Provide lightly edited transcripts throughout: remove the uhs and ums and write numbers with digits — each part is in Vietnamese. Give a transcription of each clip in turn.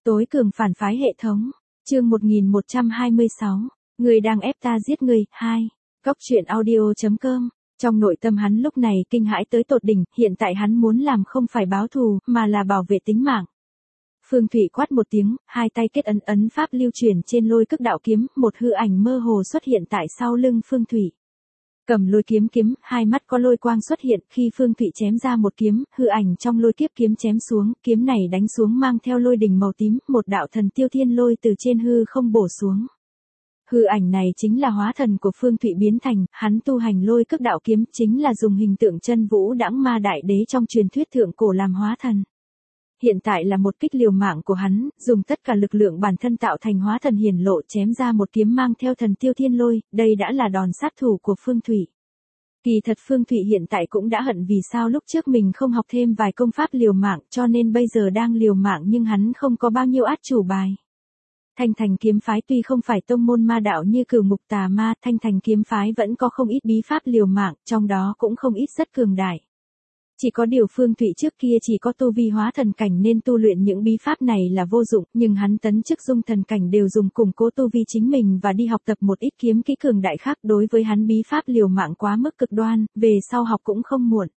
Tối cường phản phái hệ thống. Chương 1126. Người đang ép ta giết người. 2. Cóc truyện audio.com. Trong nội tâm hắn lúc này kinh hãi tới tột đỉnh, hiện tại hắn muốn làm không phải báo thù, mà là bảo vệ tính mạng. Phương Thụy quát một tiếng, hai tay kết ấn pháp lưu chuyển trên lôi cức đạo kiếm, một hư ảnh mơ hồ xuất hiện tại sau lưng Phương Thụy. Cầm lôi kiếm, hai mắt có lôi quang xuất hiện, khi Phương Thụy chém ra một kiếm, hư ảnh trong lôi kiếp kiếm chém xuống, kiếm này đánh xuống mang theo lôi đình màu tím, một đạo thần tiêu thiên lôi từ trên hư không bổ xuống. Hư ảnh này chính là hóa thần của Phương Thụy biến thành, hắn tu hành lôi cức đạo kiếm chính là dùng hình tượng chân vũ đãng ma đại đế trong truyền thuyết thượng cổ làm hóa thần. Hiện tại là một kích liều mạng của hắn, dùng tất cả lực lượng bản thân tạo thành hóa thần hiển lộ chém ra một kiếm mang theo thần tiêu thiên lôi, đây đã là đòn sát thủ của Phương Thụy. Kỳ thật Phương Thụy hiện tại cũng đã hận vì sao lúc trước mình không học thêm vài công pháp liều mạng cho nên bây giờ đang liều mạng nhưng hắn không có bao nhiêu át chủ bài. Thanh Thành kiếm phái tuy không phải tông môn ma đạo như Cửu Ngục Tà Ma, Thanh Thành kiếm phái vẫn có không ít bí pháp liều mạng, trong đó cũng không ít rất cường đại. Chỉ có điều Phương Thụy trước kia chỉ có tu vi hóa thần cảnh nên tu luyện những bí pháp này là vô dụng, nhưng hắn tấn chức dung thần cảnh đều dùng củng cố tu vi chính mình và đi học tập một ít kiếm kỹ cường đại khác. Đối với hắn bí pháp liều mạng quá mức cực đoan, về sau học cũng không muộn.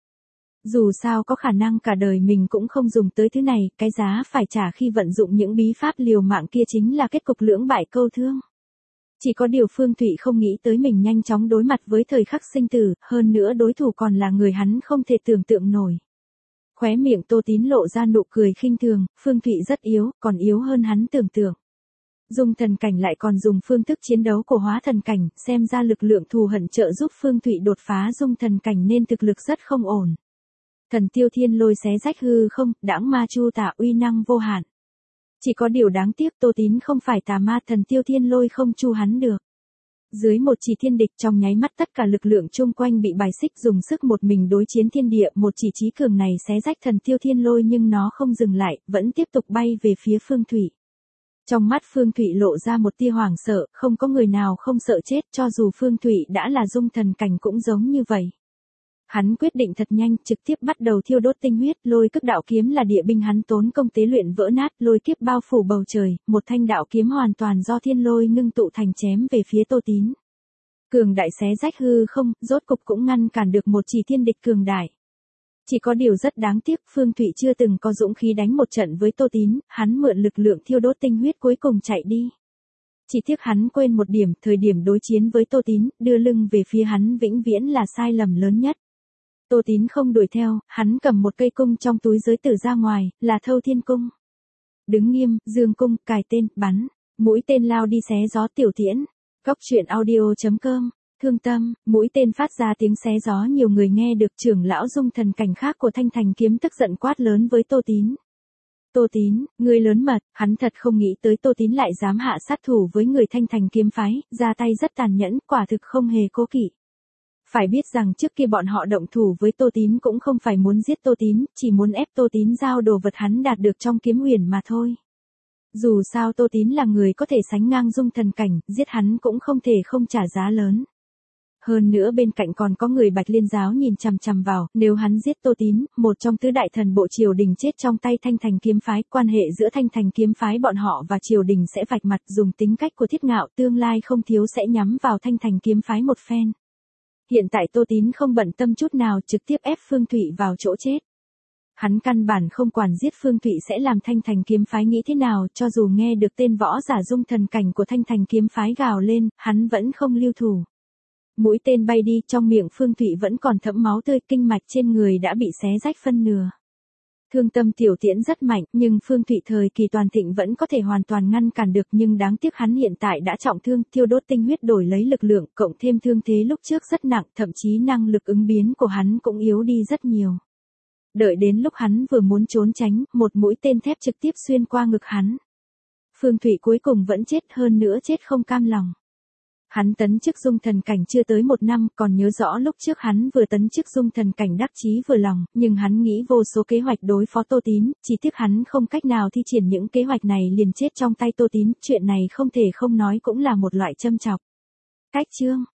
Dù sao có khả năng cả đời mình cũng không dùng tới thứ này, cái giá phải trả khi vận dụng những bí pháp liều mạng kia chính là kết cục lưỡng bại câu thương. Chỉ có điều Phương Thụy không nghĩ tới mình nhanh chóng đối mặt với thời khắc sinh tử, hơn nữa đối thủ còn là người hắn không thể tưởng tượng nổi. Khóe miệng Tô Tín lộ ra nụ cười khinh thường, Phương Thụy rất yếu, còn yếu hơn hắn tưởng tượng. Dung thần cảnh lại còn dùng phương thức chiến đấu của hóa thần cảnh, xem ra lực lượng thù hận trợ giúp Phương Thụy đột phá dung thần cảnh nên thực lực rất không ổn. Thần tiêu thiên lôi xé rách hư không, đãng ma chu tả uy năng vô hạn. Chỉ có điều đáng tiếc Tô Tín không phải tà ma, thần tiêu thiên lôi không chu hắn được. Dưới một chỉ thiên địch trong nháy mắt tất cả lực lượng chung quanh bị bài xích, dùng sức một mình đối chiến thiên địa, một chỉ chí cường này xé rách thần tiêu thiên lôi nhưng nó không dừng lại, vẫn tiếp tục bay về phía Phương Thụy. Trong mắt Phương Thụy lộ ra một tia hoảng sợ, không có người nào không sợ chết, cho dù Phương Thụy đã là dung thần cảnh cũng giống như vậy. Hắn quyết định thật nhanh, trực tiếp bắt đầu thiêu đốt tinh huyết, lôi cức đạo kiếm là địa binh hắn tốn công tế luyện vỡ nát, lôi kiếp bao phủ bầu trời, một thanh đạo kiếm hoàn toàn do thiên lôi ngưng tụ thành chém về phía Tô Tín. Cường đại xé rách hư không, rốt cục cũng ngăn cản được một chỉ thiên địch cường đại. Chỉ có điều rất đáng tiếc, Phương Thụy chưa từng có dũng khí đánh một trận với Tô Tín, hắn mượn lực lượng thiêu đốt tinh huyết cuối cùng chạy đi. Chỉ tiếc hắn quên một điểm, thời điểm đối chiến với Tô Tín, đưa lưng về phía hắn vĩnh viễn là sai lầm lớn nhất. Tô Tín không đuổi theo, hắn cầm một cây cung trong túi giới tử ra ngoài, là Thâu Thiên Cung. Đứng nghiêm, dương cung, cài tên, bắn, mũi tên lao đi xé gió tiểu tiễn. Cóc truyện audio.com. Thương tâm, mũi tên phát ra tiếng xé gió, nhiều người nghe được. Trưởng lão dung thần cảnh khác của Thanh Thành kiếm tức giận quát lớn với Tô Tín. Tô Tín, ngươi lớn mật, hắn thật không nghĩ tới Tô Tín lại dám hạ sát thủ với người Thanh Thành kiếm phái, ra tay rất tàn nhẫn, quả thực không hề cố kỵ. Phải biết rằng trước kia bọn họ động thủ với Tô Tín cũng không phải muốn giết Tô Tín, chỉ muốn ép Tô Tín giao đồ vật hắn đạt được trong kiếm huyền mà thôi. Dù sao Tô Tín là người có thể sánh ngang dung thần cảnh, giết hắn cũng không thể không trả giá lớn. Hơn nữa bên cạnh còn có người Bạch Liên giáo nhìn chằm chằm vào, nếu hắn giết Tô Tín, một trong tứ đại thần bộ triều đình chết trong tay Thanh Thành kiếm phái, quan hệ giữa Thanh Thành kiếm phái bọn họ và triều đình sẽ vạch mặt, dùng tính cách của Thiết Ngạo tương lai không thiếu sẽ nhắm vào Thanh Thành kiếm phái một phen. Hiện tại Tô Tín không bận tâm chút nào, trực tiếp ép Phương Thụy vào chỗ chết. Hắn căn bản không quản giết Phương Thụy sẽ làm Thanh Thành kiếm phái nghĩ thế nào, cho dù nghe được tên võ giả dung thần cảnh của Thanh Thành kiếm phái gào lên, hắn vẫn không lưu thủ. Mũi tên bay đi, trong miệng Phương Thụy vẫn còn thấm máu tươi, kinh mạch trên người đã bị xé rách phân nửa. Thương tâm tiểu tiễn rất mạnh, nhưng Phương Thụy thời kỳ toàn thịnh vẫn có thể hoàn toàn ngăn cản được, nhưng đáng tiếc hắn hiện tại đã trọng thương, thiêu đốt tinh huyết đổi lấy lực lượng, cộng thêm thương thế lúc trước rất nặng, thậm chí năng lực ứng biến của hắn cũng yếu đi rất nhiều. Đợi đến lúc hắn vừa muốn trốn tránh, một mũi tên thép trực tiếp xuyên qua ngực hắn. Phương Thụy cuối cùng vẫn chết, hơn nữa chết không cam lòng. Hắn tấn chức dung thần cảnh chưa tới 1 năm, còn nhớ rõ lúc trước hắn vừa tấn chức dung thần cảnh đắc chí vừa lòng, nhưng hắn nghĩ vô số kế hoạch đối phó Tô Tín, chỉ tiếc hắn không cách nào thi triển những kế hoạch này liền chết trong tay Tô Tín, chuyện này không thể không nói cũng là một loại châm chọc. Cách chương